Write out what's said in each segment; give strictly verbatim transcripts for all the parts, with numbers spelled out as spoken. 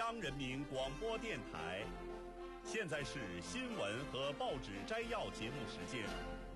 央人民广播电台。现在是新闻和报纸摘要节目时间。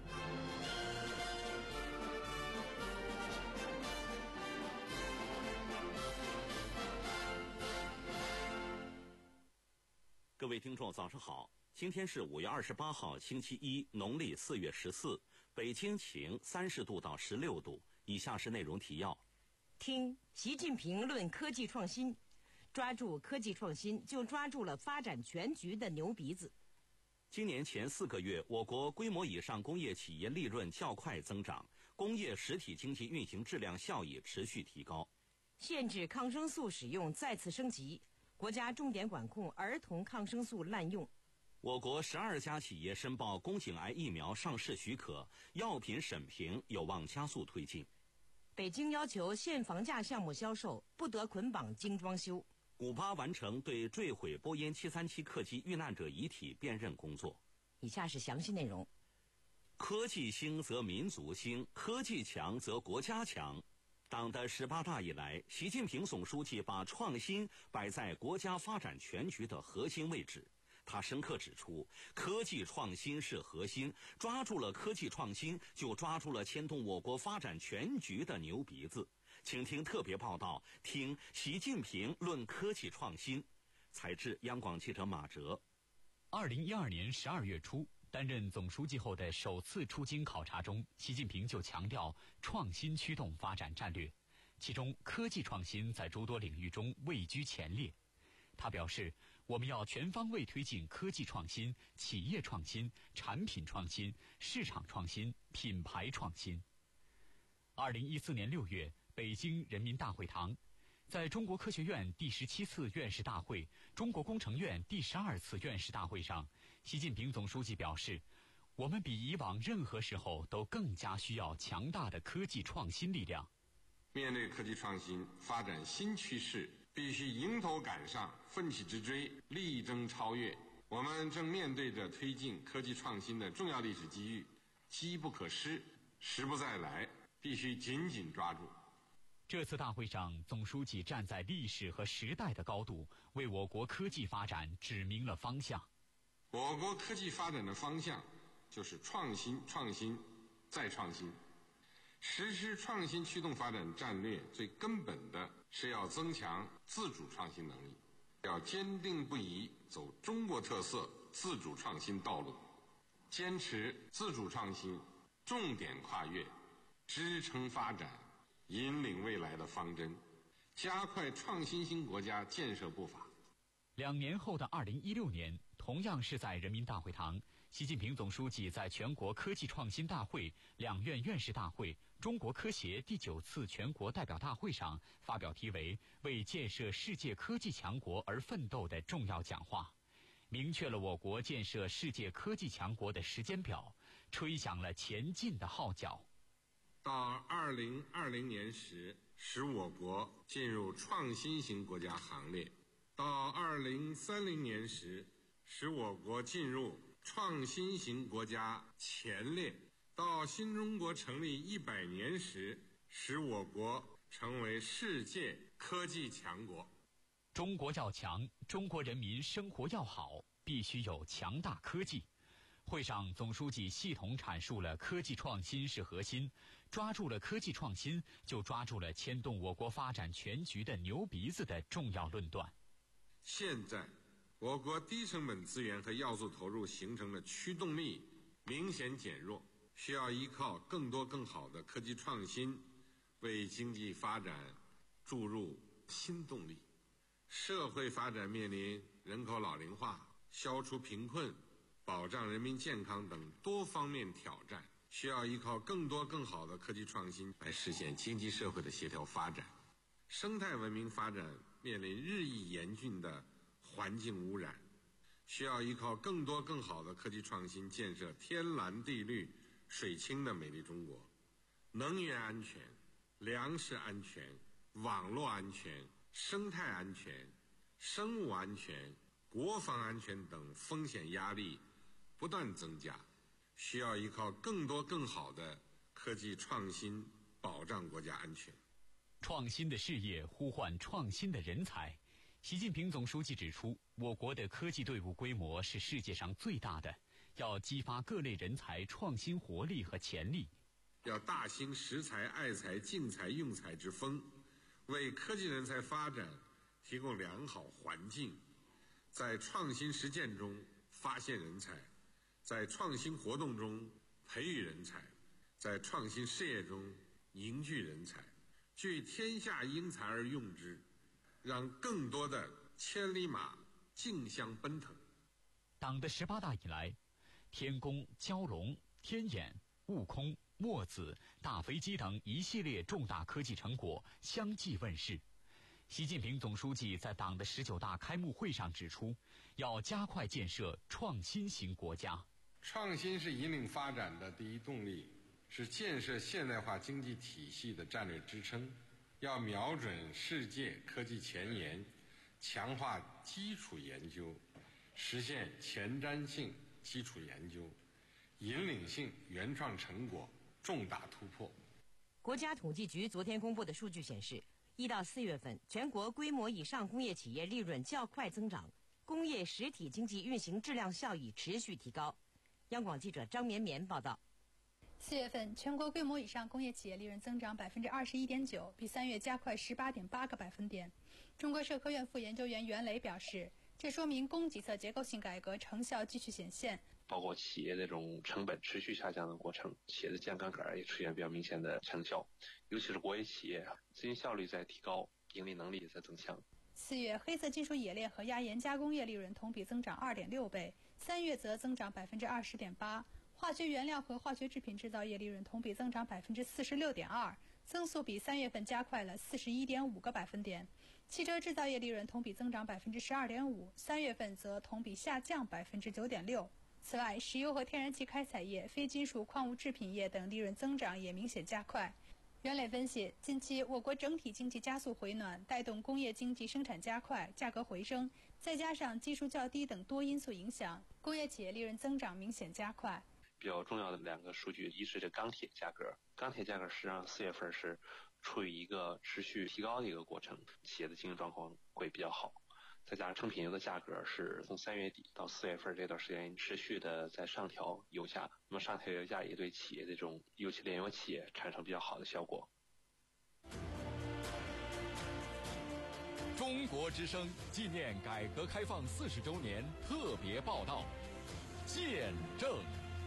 各位听众，早上好！今天是五月二十八号，星期一，农历四月十四，北京晴，三十度到十六度。以下是内容提要： 听习近平论科技创新，抓住科技创新，就抓住了发展全局的牛鼻子。 今年前四个月，我国规模以上工业企业利润较快增长，工业实体经济运行质量效益持续提高。 限制抗生素使用再次升级，国家重点管控儿童抗生素滥用。 我国十二家企业申报宫颈癌疫苗上市许可，药品审评有望加速推进。 北京要求限房价项目销售不得捆绑精装修。 古巴完成对坠毁波音七三七客机遇难者遗体辨认工作。 以下是详细内容。 科技兴则民族兴，科技强则国家强。党的十八大以来，习近平总书记把创新摆在国家发展全局的核心位置。他深刻指出，科技创新是核心，抓住了科技创新，就抓住了牵动我国发展全局的牛鼻子。请听特别报道，听习近平论科技创新。采制央广记者马哲。 二零一二年十二月初，担任总书记后的首次出京考察中，习近平就强调创新驱动发展战略，其中科技创新在诸多领域中位居前列。他表示，我们要全方位推进科技创新、企业创新、产品创新、市场创新、品牌创新。二零一四年六月，北京人民大会堂，在中国科学院第十七次院士大会、中国工程院第十二次院士大会上，习近平总书记表示，我们比以往任何时候都更加需要强大的科技创新力量。 面对科技创新发展新趋势，必须迎头赶上，奋起直追，力争超越。我们正面对着推进科技创新的重要历史机遇，机不可失，时不再来，必须紧紧抓住。 这次大会上，总书记站在历史和时代的高度，为我国科技发展指明了方向。 我国科技发展的方向就是创新、创新再创新。实施创新驱动发展战略，最根本的是要增强自主创新能力，要坚定不移走中国特色自主创新道路，坚持自主创新、重点跨越、支撑发展、引领未来的方针，加快创新型国家建设步伐。 两年后的二零一六年，同样是在人民大会堂，习近平总书记在全国科技创新大会、两院院士大会、中国科协第九次全国代表大会上发表题为“为建设世界科技强国而奋斗”的重要讲话，明确了我国建设世界科技强国的时间表，吹响了前进的号角。 到二零二零年时，使我国进入创新型国家行列；到二零三零年时，使我国进入创新型国家前列；到新中国成立一百年时，使我国成为世界科技强国。 中国要强，中国人民生活要好，必须有强大科技。会上，总书记系统阐述了科技创新是核心，抓住了科技创新，就抓住了牵动我国发展全局的牛鼻子的重要论断。 现在我国低成本资源和要素投入形成的驱动力明显减弱，需要依靠更多更好的科技创新，为经济发展注入新动力。社会发展面临人口老龄化、消除贫困、保障人民健康等多方面挑战，需要依靠更多更好的科技创新来实现经济社会的协调发展。生态文明发展面临日益严峻的环境污染，需要依靠更多更好的科技创新，建设天蓝地绿、水清的美丽中国。能源安全、粮食安全、网络安全、生态安全、生物安全、国防安全等风险压力不断增加，需要依靠更多更好的科技创新保障国家安全。 创新的事业呼唤创新的人才。 习近平总书记指出，我国的科技队伍规模是世界上最大的，要激发各类人才创新活力和潜力， 要大兴识才、爱才、竞才、用才之风，为科技人才发展提供良好环境，在创新实践中发现人才，在创新活动中培育人才，在创新事业中凝聚人才，聚天下英才而用之，让更多的千里马竞相奔腾。 党的十八大以来，天宫、蛟龙、天眼、悟空、墨子、大飞机等一系列重大科技成果相继问世。习近平总书记在党的十九大开幕会上指出，要加快建设创新型国家。 创新是引领发展的第一动力，是建设现代化经济体系的战略支撑。要瞄准世界科技前沿，强化基础研究，实现前瞻性基础研究、引领性原创成果重大突破。 国家统计局昨天公布的数据显示，一到四月份，全国规模以上工业企业利润较快增长，工业实体经济运行质量效益持续提高。央广记者张绵绵报道。 四月份，全国规模以上工业企业利润增长百分之二十一点九，比三月加快十八点八个百分点。中国社科院副研究员袁磊表示，这说明供给侧结构性改革成效继续显现， 包括企业这种成本持续下降的过程，企业的建杠杆也出现比较明显的成效，尤其是国有企业资金效率在提高，盈利能力也在增强。 四月，黑色金属冶炼和压延加工业利润同比增长二点六倍，三月则增长百分之二十点八。化学原料和化学制品制造业利润同比增长百分之四十六点二，增速比三月份加快了四十一点五个百分点。汽车制造业利润同比增长百分之十二点五，三月份则同比下降百分之九点六。此外，石油和天然气开采业、非金属矿物制品业等利润增长也明显加快。袁磊分析，近期我国整体经济加速回暖，带动工业经济生产加快、价格回升，再加上基数较低等多因素影响，工业企业利润增长明显加快。 比较重要的两个数据，一是这钢铁价格，钢铁价格实际上四月份是处于一个持续提高的一个过程，企业的经营状况会比较好。再加上成品油的价格是从三月底到四月份这段时间持续的在上调油价，那么上调油价也对企业的这种尤其炼油企业产生比较好的效果。 中国之声纪念改革开放四十周年特别报道，见证。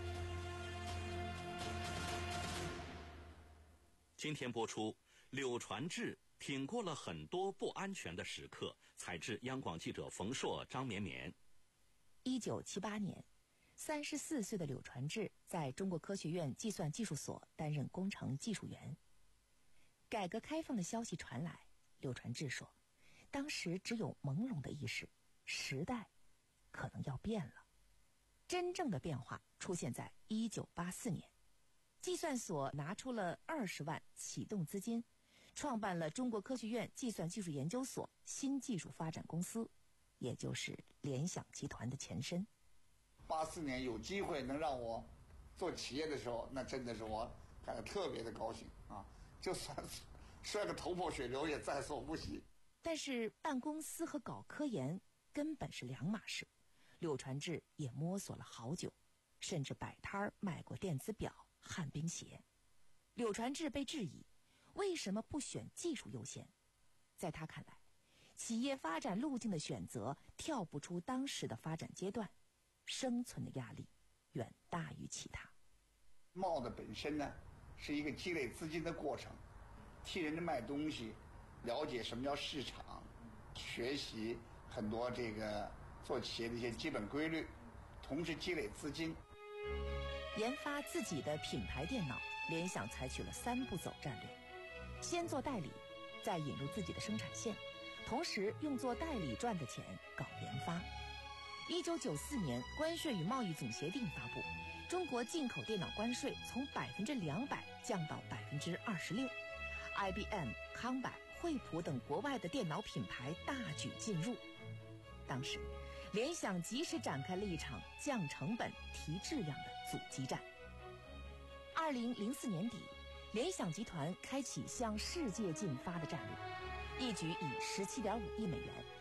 今天播出，柳传志挺过了很多不安全的时刻。采制央广记者冯硕、张绵绵。 一九七八年，三十四岁的柳传志在中国科学院计算技术所担任工程技术员。改革开放的消息传来，柳传志说，当时只有朦胧的意识，时代可能要变了。真正的变化出现在一九八四年。计算所拿出了二十万启动资金，创办了中国科学院计算技术研究所新技术发展公司，也就是联想集团的前身。 八四年有机会能让我做企业的时候，那真的是我感到特别的高兴啊！就算摔个头破血流也在所不惜。 但是办公司和搞科研根本是两码事，柳传志也摸索了好久，甚至摆摊儿卖过电子表、旱冰鞋。柳传志被质疑，为什么不选技术优先？在他看来，企业发展路径的选择跳不出当时的发展阶段，生存的压力远大于其他。 贸的本身呢，是一个积累资金的过程，替人家卖东西，了解什么叫市场，学习很多这个做企业的一些基本规律，同时积累资金。 研发自己的品牌电脑，联想采取了三步走战略：先做代理，再引入自己的生产线，同时用做代理赚的钱搞研发。一九九四年，关税与贸易总协定发布，中国进口电脑关税从百分之两百降到百分之二十六。I B M、康柏、惠普等国外的电脑品牌大举进入。当时，联想及时展开了一场降成本、提质量的阻击战。二零零四年底，联想集团开启向世界进发的战略，一举以十七点五亿美元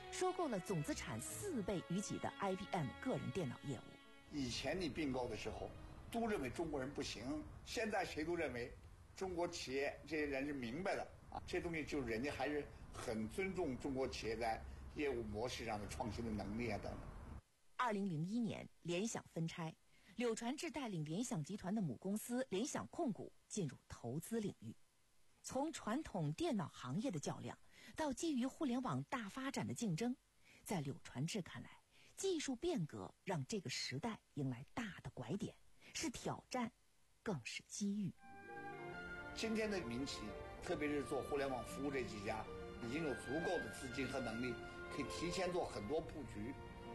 收购了总资产四倍于几的 I B M 个人电脑业务。 以前你并购的时候，都认为中国人不行，现在谁都认为中国企业这些人是明白的啊，这东西就是人家还是很尊重中国企业在业务模式上的创新的能力啊等等。 二零零一年，联想分拆，柳传志带领联想集团的母公司联想控股进入投资领域。从传统电脑行业的较量到基于互联网大发展的竞争，在柳传志看来，技术变革让这个时代迎来大的拐点，是挑战，更是机遇。 今天的民企，特别是做互联网服务这几家，已经有足够的资金和能力，可以提前做很多布局。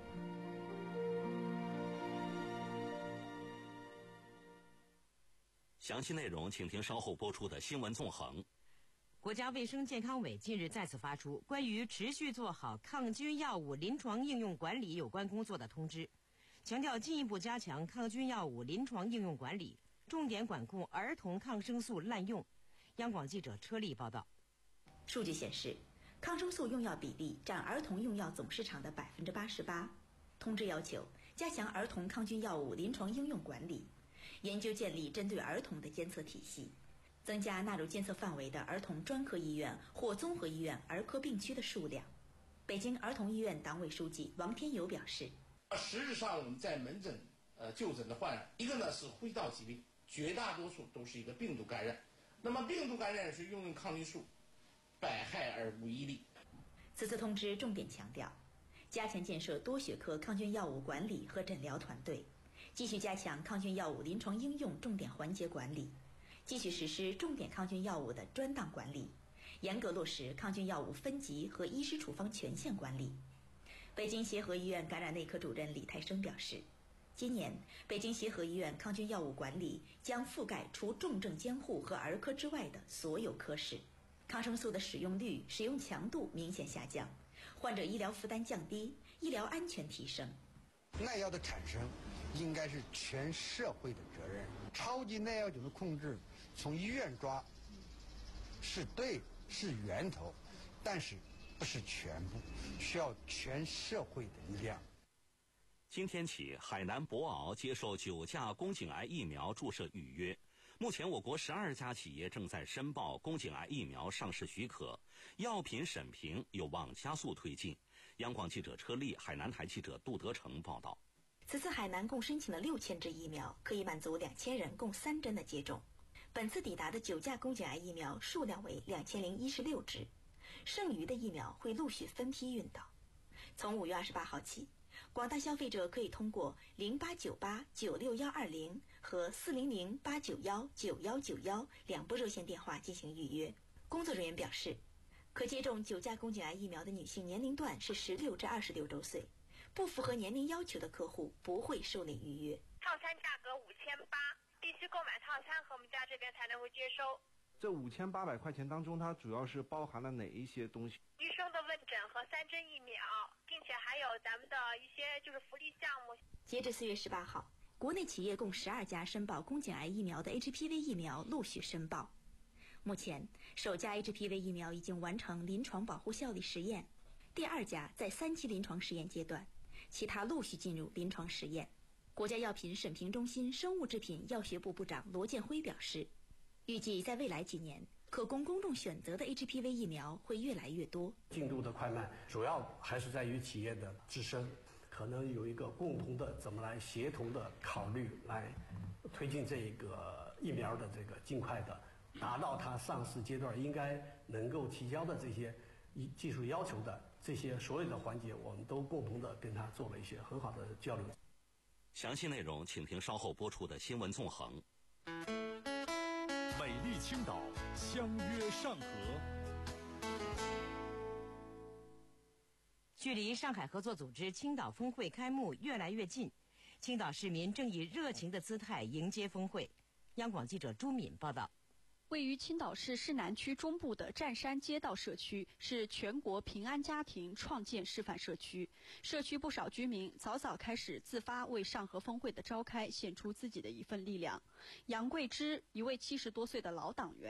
详细内容请听稍后播出的新闻纵横。 国家卫生健康委近日再次发出关于持续做好抗菌药物临床应用管理有关工作的通知，强调进一步加强抗菌药物临床应用管理，重点管控儿童抗生素滥用。央广记者车丽报道。 数据显示，抗生素用药比例占儿童用药总市场的百分之八十八。通知要求加强儿童抗菌药物临床应用管理，研究建立针对儿童的监测体系，增加纳入监测范围的儿童专科医院或综合医院儿科病区的数量。北京儿童医院党委书记王天友表示， 实质上我们在门诊呃就诊的患者，一个呢是呼吸道疾病，绝大多数都是一个病毒感染。那么病毒感染是用用抗菌素，百害而无一利。 此次通知重点强调，加强建设多学科抗菌药物管理和诊疗团队，继续加强抗菌药物临床应用重点环节管理，继续实施重点抗菌药物的专档管理，严格落实抗菌药物分级和医师处方权限管理。北京协和医院感染内科主任李泰生表示，今年北京协和医院抗菌药物管理将覆盖除重症监护和儿科之外的所有科室，抗生素的使用率、使用强度明显下降，患者医疗负担降低，医疗安全提升。 耐药的产生应该是全社会的责任。超级耐药酒的控制从医院抓是对，是源头，但是不是全部，需要全社会的力量。 今天起，海南博鳌接受九价宫颈癌疫苗注射预约。目前，我国十二家企业正在申报宫颈癌疫苗上市许可，药品审评有望加速推进。央广记者车丽、海南台记者杜德成报道。 此次海南共申请了六千支疫苗，可以满足两千人共三针的接种。本次抵达的九价宫颈癌疫苗数量为两千零一十六支，剩余的疫苗会陆续分批运到。从五月二十八号起，广大消费者可以通过零八九八九六幺二零和四零零八九幺九幺九幺两部热线电话进行预约。工作人员表示，可接种九价宫颈癌疫苗的女性年龄段是十六至二十六周岁，不符合年龄要求的客户不会受理预约。 套餐价格五千八，必须购买套餐和我们家这边才能够接收。 这五千八百块钱当中，它主要是包含了哪一些东西？ 医生的问诊和三针疫苗，并且还有咱们的一些就是福利项目。 截至四月十八号，国内企业共十二家申报宫颈癌疫苗的 H P V 疫苗陆续申报。目前，首家 H P V 疫苗已经完成临床保护效力实验，第二家在三期临床实验阶段，其他陆续进入临床实验。国家药品审评中心生物制品药学部部长罗建辉表示，预计在未来几年，可供公众选择的 H P V 疫苗会越来越多。 进度的快慢，主要还是在于企业的自身，可能有一个共同的怎么来协同的考虑，来推进这个疫苗的这个尽快的达到它上市阶段应该能够提交的这些技术要求的这些所有的环节，我们都共同的跟他做了一些很好的交流。 详细内容请听稍后播出的新闻纵横。 美丽青岛，相约上合。 距离上海合作组织青岛峰会开幕越来越近，青岛市民正以热情的姿态迎接峰会。央广记者朱敏报道。 位于青岛市市南区中部的占山街道社区是全国平安家庭创建示范社区，社区不少居民早早开始自发为上合峰会的召开献出自己的一份力量。杨桂枝，一位七十多岁的老党员，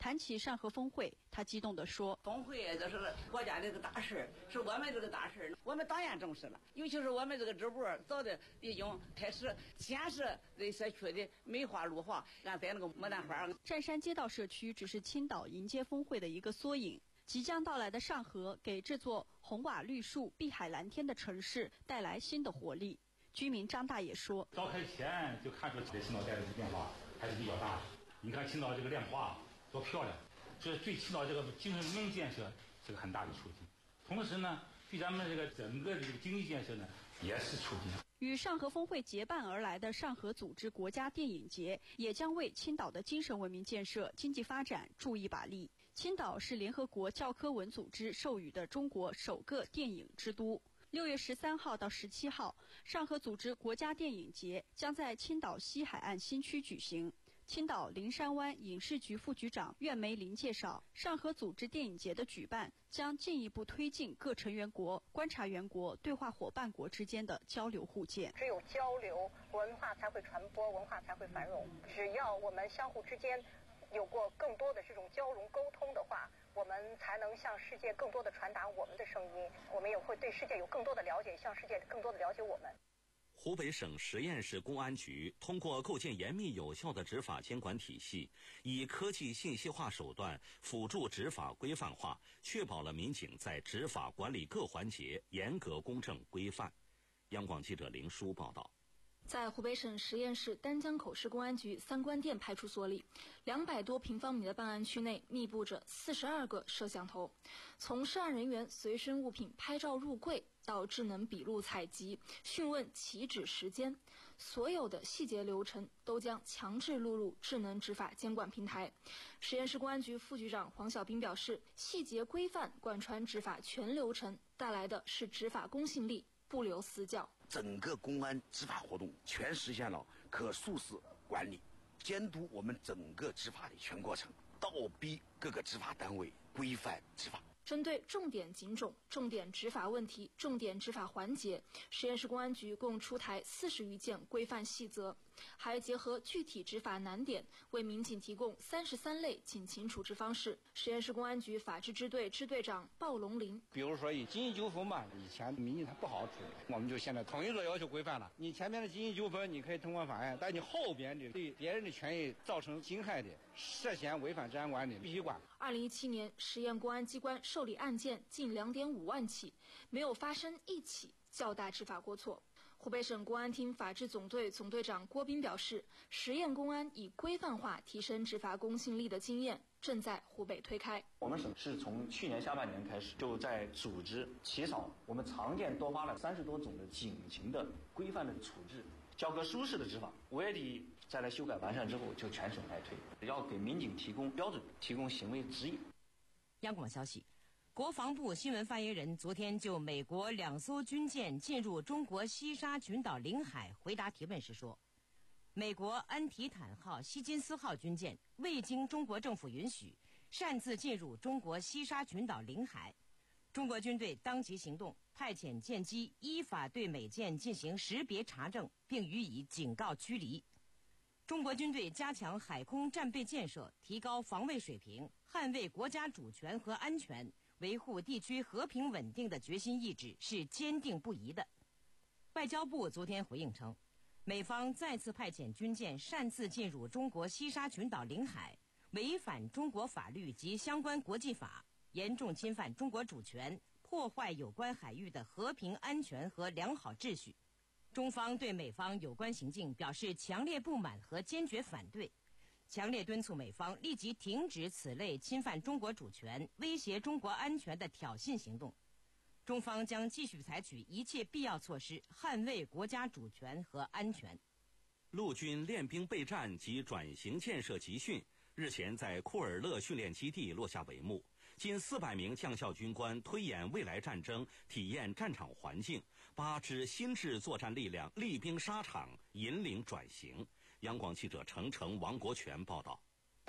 谈起上合峰会，他激动地说：“ 峰会这是国家的一个大事，是我们这个大事，我们当然重视了。尤其是我们这个支部早的已经开始先是对社区的美化绿化，俺在那个牡丹花。” 湛山街道社区只是青岛迎接峰会的一个缩影。即将到来的上合给这座红瓦绿树、碧海蓝天的城市带来新的活力。居民张大爷说：“ 召开前就看出这青岛带来的变化还是比较大的。你看青岛这个亮化多漂亮，这对青岛这个精神文明建设是个很大的促进。同时呢，对咱们这个整个的这个经济建设呢也是促进。” 与上合峰会结伴而来的上合组织国家电影节，也将为青岛的精神文明建设、经济发展助一把力。青岛是联合国教科文组织授予的中国首个电影之都。六月十三号到十七号，上合组织国家电影节将在青岛西海岸新区举行。青岛灵山湾影视局副局长苑梅林介绍，上合组织电影节的举办将进一步推进各成员国、观察员国、对话伙伴国之间的交流互鉴。 只有交流，文化才会传播，文化才会繁荣。只要我们相互之间有过更多的这种交融沟通的话，我们才能向世界更多的传达我们的声音，我们也会对世界有更多的了解，向世界更多的了解我们。 湖北省十堰市公安局通过构建严密有效的执法监管体系，以科技信息化手段辅助执法规范化，确保了民警在执法管理各环节严格公正规范。央广记者林舒报道。 在湖北省十堰市丹江口市公安局三官店派出所里，两百多平方米的办案区内密布着四十二个摄像头。从涉案人员随身物品拍照入柜到智能笔录采集、讯问起止时间，所有的细节流程都将强制录入智能执法监管平台。十堰市公安局副局长黄小兵表示，细节规范贯穿执法全流程，带来的是执法公信力，不留死角。 整个公安执法活动全实现了可数字管理，监督我们整个执法的全过程，倒逼各个执法单位规范执法。 针对重点警种、重点执法问题、重点执法环节，十堰市公安局共出台四十余件规范细则，还结合具体执法难点，为民警提供三十三类警情处置方式。十堰市公安局法制支队支队长鲍龙林， 比如说以经济纠纷嘛，以前民警他不好处理，我们就现在统一做要求规范了。你前面的经济纠纷你可以通过法院，但你后边的对别人的权益造成侵害的，涉嫌违反治安管理必须管。 二零一七年，十堰公安机关受理案件近两点五万起，没有发生一起较大执法过错。湖北省公安厅法制总队总队长郭斌表示，十堰公安以规范化提升执法公信力的经验正在湖北推开。 我们省是从去年下半年开始，就在组织起草我们常见多发了三十多种的警情的规范的处置，教科书式的执法。五月底再来修改完善之后，就全省来推，要给民警提供标准，提供行为指引。 央广消息，国防部新闻发言人昨天就美国两艘军舰进入中国西沙群岛领海回答提问时说，美国安提坦号、希金斯号军舰未经中国政府允许擅自进入中国西沙群岛领海，中国军队当即行动，派遣舰机依法对美舰进行识别查证，并予以警告驱离。中国军队加强海空战备建设，提高防卫水平，捍卫国家主权和安全，维护地区和平稳定的决心意志是坚定不移的。外交部昨天回应称，美方再次派遣军舰擅自进入中国西沙群岛领海，违反中国法律及相关国际法，严重侵犯中国主权，破坏有关海域的和平安全和良好秩序。中方对美方有关行径表示强烈不满和坚决反对，强烈敦促美方立即停止此类侵犯中国主权、威胁中国安全的挑衅行动。中方将继续采取一切必要措施，捍卫国家主权和安全。 陆军练兵备战及转型建设集训日前在库尔勒训练基地落下帷幕，近四百名将校军官推演未来战争，体验战场环境，八支新制作战力量厉兵沙场，引领转型。央广记者程程、王国权报道。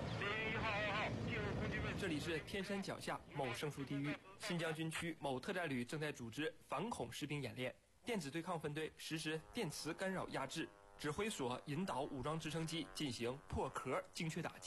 这里是天山脚下某胜出地域，新疆军区某特战旅正在组织反恐实兵演练，电子对抗分队实施电磁干扰压制，指挥所引导武装直升机进行破壳精确打击。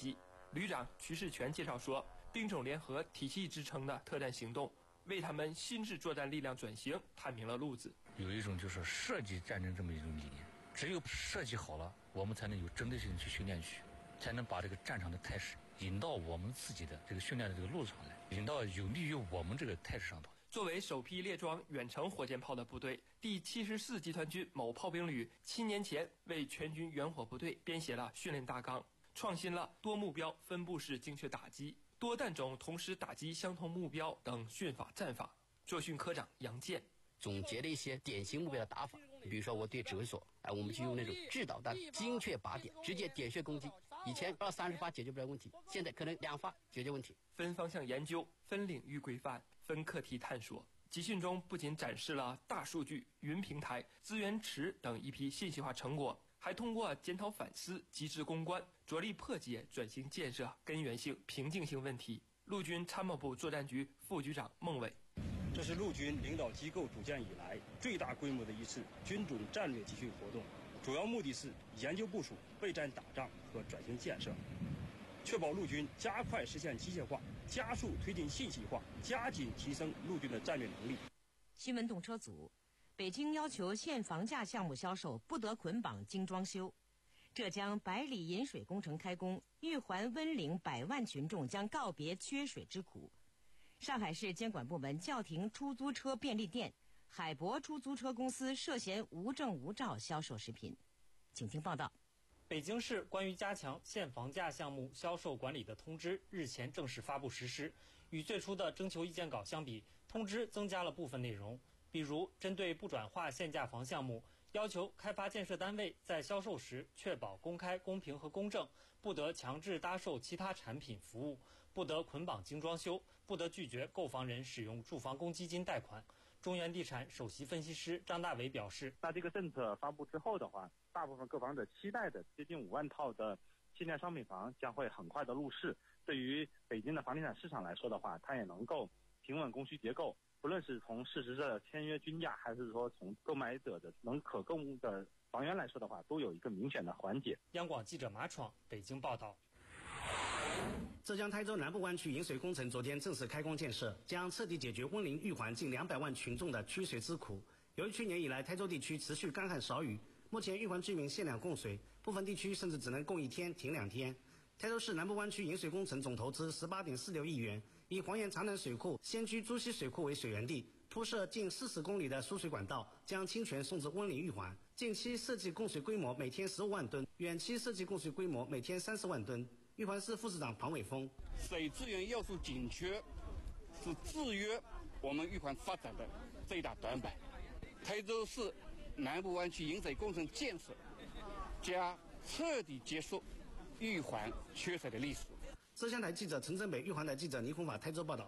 旅长瞿世全介绍说，兵种联合体系支撑的特战行动，为他们新式作战力量转型探明了路子。 有一种就是设计战争这么一种理念，只有设计好了，我们才能有针对性去训练去，才能把这个战场的态势引到我们自己的这个训练的这个路上来，引到有利于我们这个态势上头。 作为首批列装远程火箭炮的部队，第七十四集团军某炮兵旅七年前为全军远火部队编写了训练大纲，创新了多目标分布式精确打击、多弹种同时打击相同目标等训法战法。作训科长杨健总结了一些典型目标的打法，比如说我对指挥所，哎，我们就用那种制导弹，精确靶点，直接点穴攻击。以前二三十发解决不了问题，现在可能两发解决问题。 分方向研究，分领域规范，分课题探索。集训中不仅展示了大数据、云平台、资源池等一批信息化成果，还通过检讨反思、机制攻关，着力破解转型建设根源性、瓶颈性问题。陆军参谋部作战局副局长孟伟。 这是陆军领导机构组建以来最大规模的一次军种战略集训活动，主要目的是研究部署备战打仗和转型建设，确保陆军加快实现机械化，加速推进信息化，加紧提升陆军的战略能力。 新闻动车组，北京要求限房价项目销售不得捆绑精装修。浙江百里引水工程开工，玉环温岭百万群众将告别缺水之苦。上海市监管部门叫停出租车便利店，海博出租车公司涉嫌无证无照销售食品。请听报道。 北京市关于加强限房价项目销售管理的通知日前正式发布实施。与最初的征求意见稿相比，通知增加了部分内容，比如针对不转化限价房项目，要求开发建设单位在销售时确保公开、公平和公正，不得强制搭售其他产品服务，不得捆绑精装修，不得拒绝购房人使用住房公积金贷款。中原地产首席分析师张大伟表示， 那这个政策发布之后的话，大部分购房者期待的接近五万套的限价商品房将会很快的入市。对于北京的房地产市场来说的话，它也能够平稳供需结构，不论是从事实的签约均价，还是说从购买者的能可购的房源来说的话，都有一个明显的缓解。 央广记者马闯北京报道。 浙江台州南部湾区引水工程昨天正式开工建设，将彻底解决温陵、玉环近两百万群众的缺水之苦。由于去年以来台州地区持续干旱少雨，目前玉环居民限量供水，部分地区甚至只能供一天停两天。台州市南部湾区引水工程总投资十八点四六亿元，以黄岩长南水库先居朱溪水库为水源地，铺设近四十公里的输水管道，将清泉送至温陵、玉环。近期设计供水规模每天十五万吨，远期设计供水规模每天三十万吨。玉环市副市长庞伟峰， 水资源要素紧缺是制约我们玉环发展的最大短板。台州市南部湾区引水工程建设将彻底结束玉环缺水的历史。 浙江台记者陈正北，玉环台记者倪红法台州报道。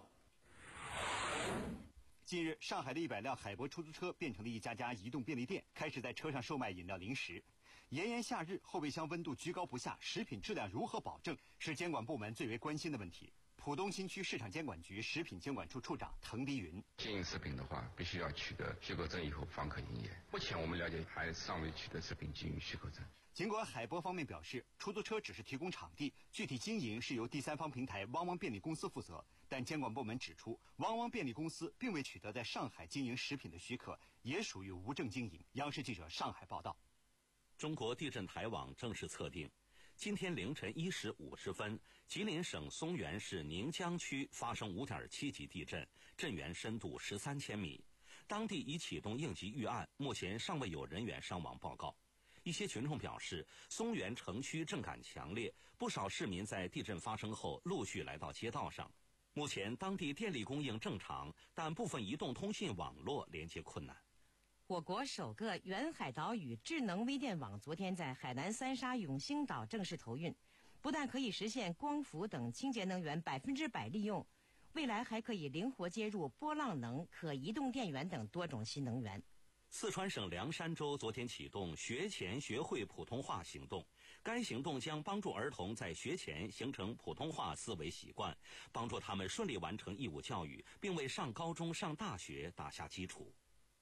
近日，上海的一百辆海博出租车变成了一家家移动便利店，开始在车上售卖饮料零食。炎炎夏日，后备箱温度居高不下，食品质量如何保证是监管部门最为关心的问题。浦东新区市场监管局食品监管处处长滕迪云： 经营食品的话，必须要取得许可证以后方可营业。目前我们了解还尚未取得食品经营许可证。 尽管海博方面表示，出租车只是提供场地，具体经营是由第三方平台汪汪便利公司负责，但监管部门指出，汪汪便利公司并未取得在上海经营食品的许可，也属于无证经营。央视记者上海报道。 中国地震台网正式测定，今天凌晨一时五十分，吉林省松原市宁江区发生五点七级地震，震源深度十三千米。当地已启动应急预案，目前尚未有人员伤亡报告。一些群众表示，松原城区震感强烈，不少市民在地震发生后陆续来到街道上。目前当地电力供应正常，但部分移动通信网络连接困难。 我国首个远海岛屿智能微电网昨天在海南三沙永兴岛正式投运，不但可以实现光伏等清洁能源百分之百利用，未来还可以灵活接入波浪能、可移动电源等多种新能源。 四川省凉山州昨天启动学前学会普通话行动，该行动将帮助儿童在学前形成普通话思维习惯，帮助他们顺利完成义务教育，并为上高中、上大学打下基础。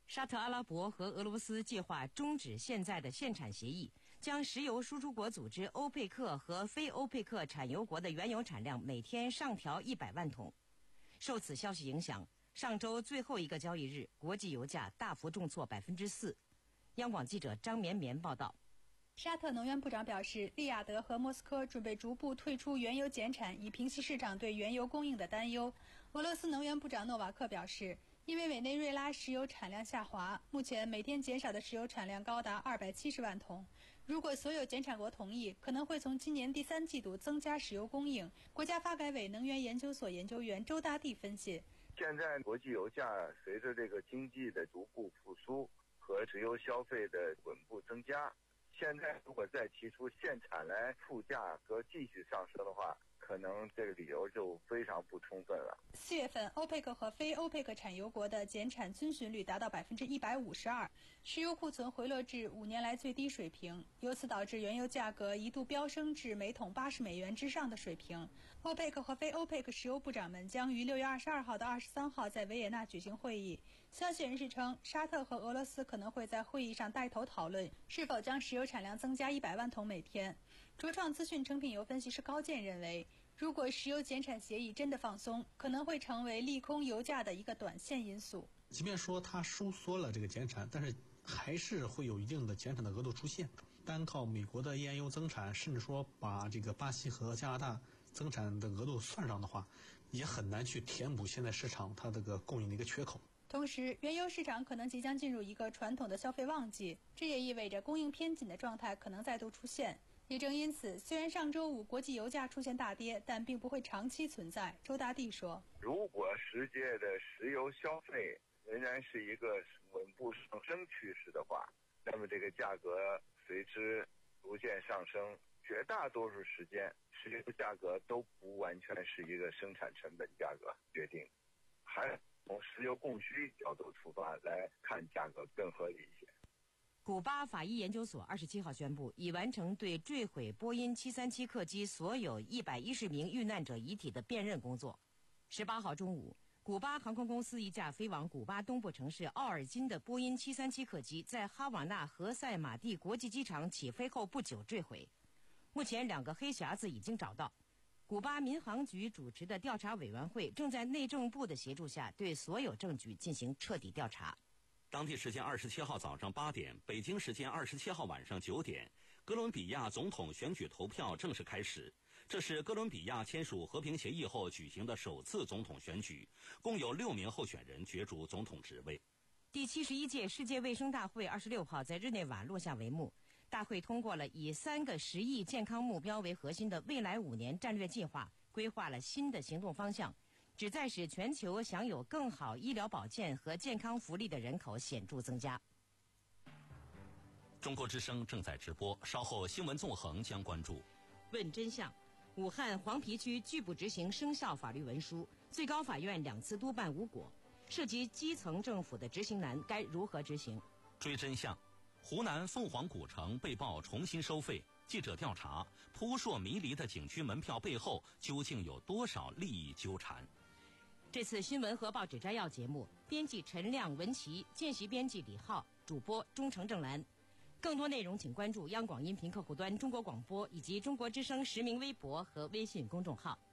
沙特阿拉伯和俄罗斯计划终止现在的限产协议，将石油输出国组织欧佩克和非欧佩克产油国的原油产量每天上调一百万桶。受此消息影响，上周最后一个交易日，国际油价大幅重挫百分之四。央广记者张绵绵报道。 沙特能源部长表示，利雅得和莫斯科准备逐步退出原油减产，以平息市场对原油供应的担忧。俄罗斯能源部长诺瓦克表示，因为委内瑞拉石油产量下滑，目前每天减少的石油产量高达二百七十万桶。如果所有减产国同意，可能会从今年第三季度增加石油供应。国家发改委能源研究所研究员周大地分析， 现在国际油价随着这个经济的逐步复苏和石油消费的稳步增加，现在如果再提出限产来促价格继续上升的话，可能这个理由就非常不充分了。 四月份，欧佩克和非欧佩克产油国的减产遵循率达到百分之一百五十二，石油库存回落至五年来最低水平，由此导致原油价格一度飙升至每桶八十美元之上的水平。欧佩克和非欧佩克石油部长们将于六月二十二号到二十三号在维也纳举行会议。消息人士称，沙特和俄罗斯可能会在会议上带头讨论是否将石油产量增加一百万桶每天。卓创资讯成品油分析师高健认为，如果石油减产协议真的放松，可能会成为利空油价的一个短线因素。 即便说它收缩了这个减产，但是还是会有一定的减产的额度出现。单靠美国的页岩油增产，甚至说把这个巴西和加拿大增产的额度算上的话，也很难去填补现在市场它这个供应的一个缺口。 同时，原油市场可能即将进入一个传统的消费旺季，这也意味着供应偏紧的状态可能再度出现。也正因此，虽然上周五国际油价出现大跌，但并不会长期存在。周大地说， 如果世界的石油消费仍然是一个稳步上升趋势的话，那么这个价格随之逐渐上升。绝大多数时间，石油价格都不完全是一个生产成本价格决定，还从石油供需角度出发来看价格更合理一些。 古巴法医研究所二十七号宣布，已完成对坠毁波音七三七客机所有一百一十名遇难者遗体的辨认工作。十八号中午，古巴航空公司一架飞往古巴东部城市奥尔金的波音七三七客机在哈瓦那何塞马蒂国际机场起飞后不久坠毁。目前两个黑匣子已经找到。古巴民航局主持的调查委员会正在内政部的协助下对所有证据进行彻底调查。 当地时间二十七号早上八点，北京时间二十七号晚上九点，哥伦比亚总统选举投票正式开始。这是哥伦比亚签署和平协议后举行的首次总统选举，共有六名候选人角逐总统职位。 第七十一届世界卫生大会二十六号在日内瓦落下帷幕。大会通过了以三个十亿健康目标为核心的未来五年战略计划，规划了新的行动方向，旨在使全球享有更好医疗保健和健康福利的人口显著增加。 中国之声正在直播，稍后新闻纵横将关注。 问真相：武汉黄陂区拒不执行生效法律文书，最高法院两次督办无果，涉及基层政府的执行难，该如何执行？ 追真相：湖南凤凰古城被曝重新收费，记者调查扑朔迷离的景区门票背后究竟有多少利益纠缠？ 这次新闻和报纸摘要节目，编辑陈亮、文琪，见习编辑李浩，主播钟诚、郑兰。更多内容请关注央广音频客户端中国广播以及中国之声实名微博和微信公众号。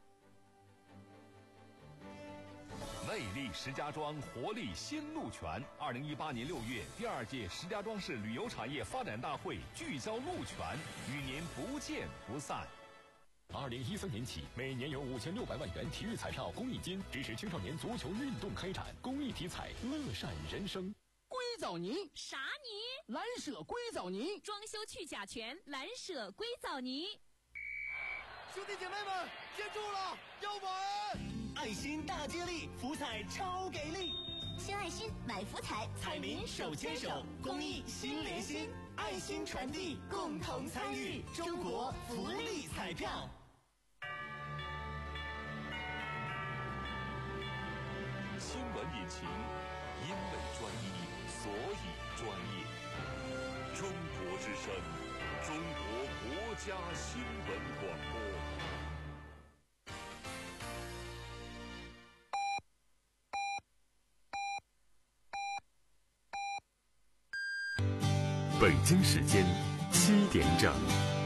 魅力石家庄，活力新路权。二零一八年六月，第二届石家庄市旅游产业发展大会聚焦路权，与您不见不散。 二零一三年起，每年有五千六百万元体育彩票公益金，支持青少年足球运动开展。公益体彩，乐善人生。 硅藻泥啥泥？ 蓝舍硅藻泥， 装修去甲醛，蓝舍硅藻泥。 兄弟姐妹们，接住了，要稳！ 爱心大接力，福彩超给力！ 献爱心，买福彩， 彩民手牵手，公益心连心，爱心传递，共同参与，中国福利彩票。 新闻引擎，因为专一，所以专业。中国之声，中国国家新闻广播。 北京时间七点整。